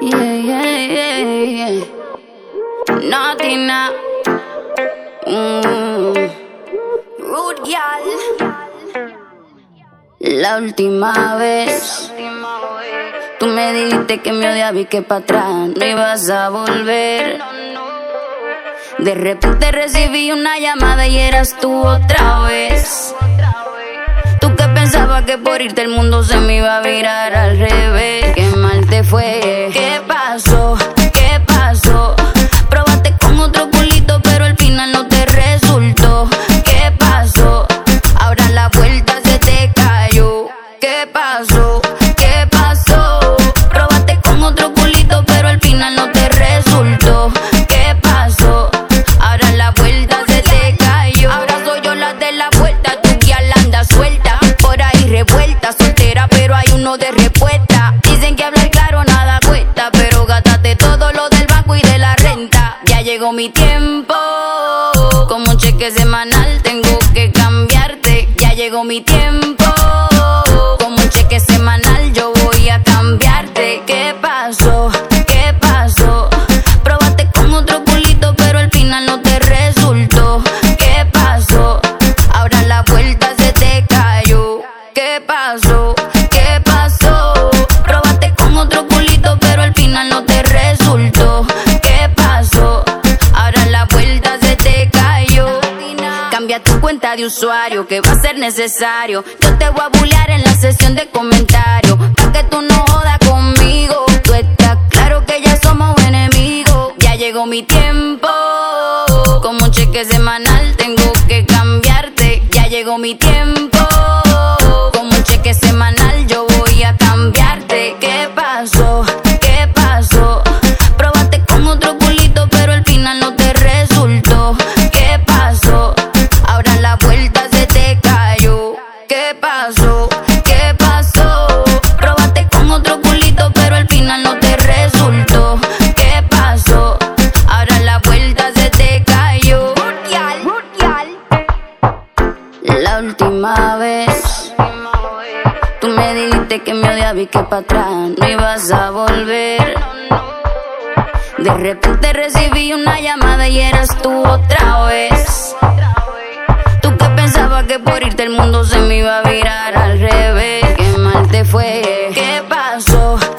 Yeah, yeah, yeah, yeah. Nothing. Rude girl. La última vez tú me dijiste que me odiabas y que para atrás no ibas a volver. De repente recibí una llamada y eras tú otra vez. Tú que pensabas que por irte el mundo se me iba a virar al revés. Qué mal te fue. ¿Qué pasó? ¿Qué pasó? Probaste con otro culito pero al final no te resultó. ¿Qué pasó? Ahora la vuelta se te cayó. ¿Qué pasó? ¿Qué pasó? Probaste con otro culito pero al final no te resultó. ¿Qué pasó? Ahora la vuelta se te cayó. Ahora soy yo la de la vuelta. Tu guía la anda suelta, por ahí revuelta, soltera pero hay uno de respuesta. Dicen que hablar claro nada cuesta, pero gástate todo lo del banco y de la renta. Ya llegó mi tiempo, como un cheque semanal tengo que cambiarte. Ya llegó mi tiempo, como un cheque semanal yo voy a cambiarte. ¿Qué pasó? ¿Qué pasó? Probaste con otro culito pero al final no te resultó. ¿Qué pasó? Ahora la vuelta se te cayó. ¿Qué pasó? ¿Qué pasó? Probaste con otro culito pero al final no te resultó. ¿Qué pasó? Ahora la vuelta se te cayó. Cambia tu cuenta de usuario que va a ser necesario. Yo te voy a bullear en la sesión de comentarios pa' que tú no jodas conmigo. Tú estás claro que ya somos enemigos. Ya llegó mi tiempo, como un cheque semanal tengo que cambiarte. Ya llegó mi tiempo, como un cheque semanal yo voy a cambiarte. ¿Qué pasó? ¿Qué pasó? Probaste con otro culito pero al final no te resultó. ¿Qué pasó? Ahora la vuelta se te cayó. ¿Qué pasó? ¿Qué pasó? Probaste con otro culito pero al final no te resultó. ¿Qué pasó? Ahora la vuelta se te cayó. La última vez tú me dijiste que me odiabas y que para atrás no ibas a volver. De repente recibí una llamada y eras tú otra vez. Tú que pensabas que por irte el mundo se me iba a virar al revés. Qué mal te fue. ¿Qué pasó?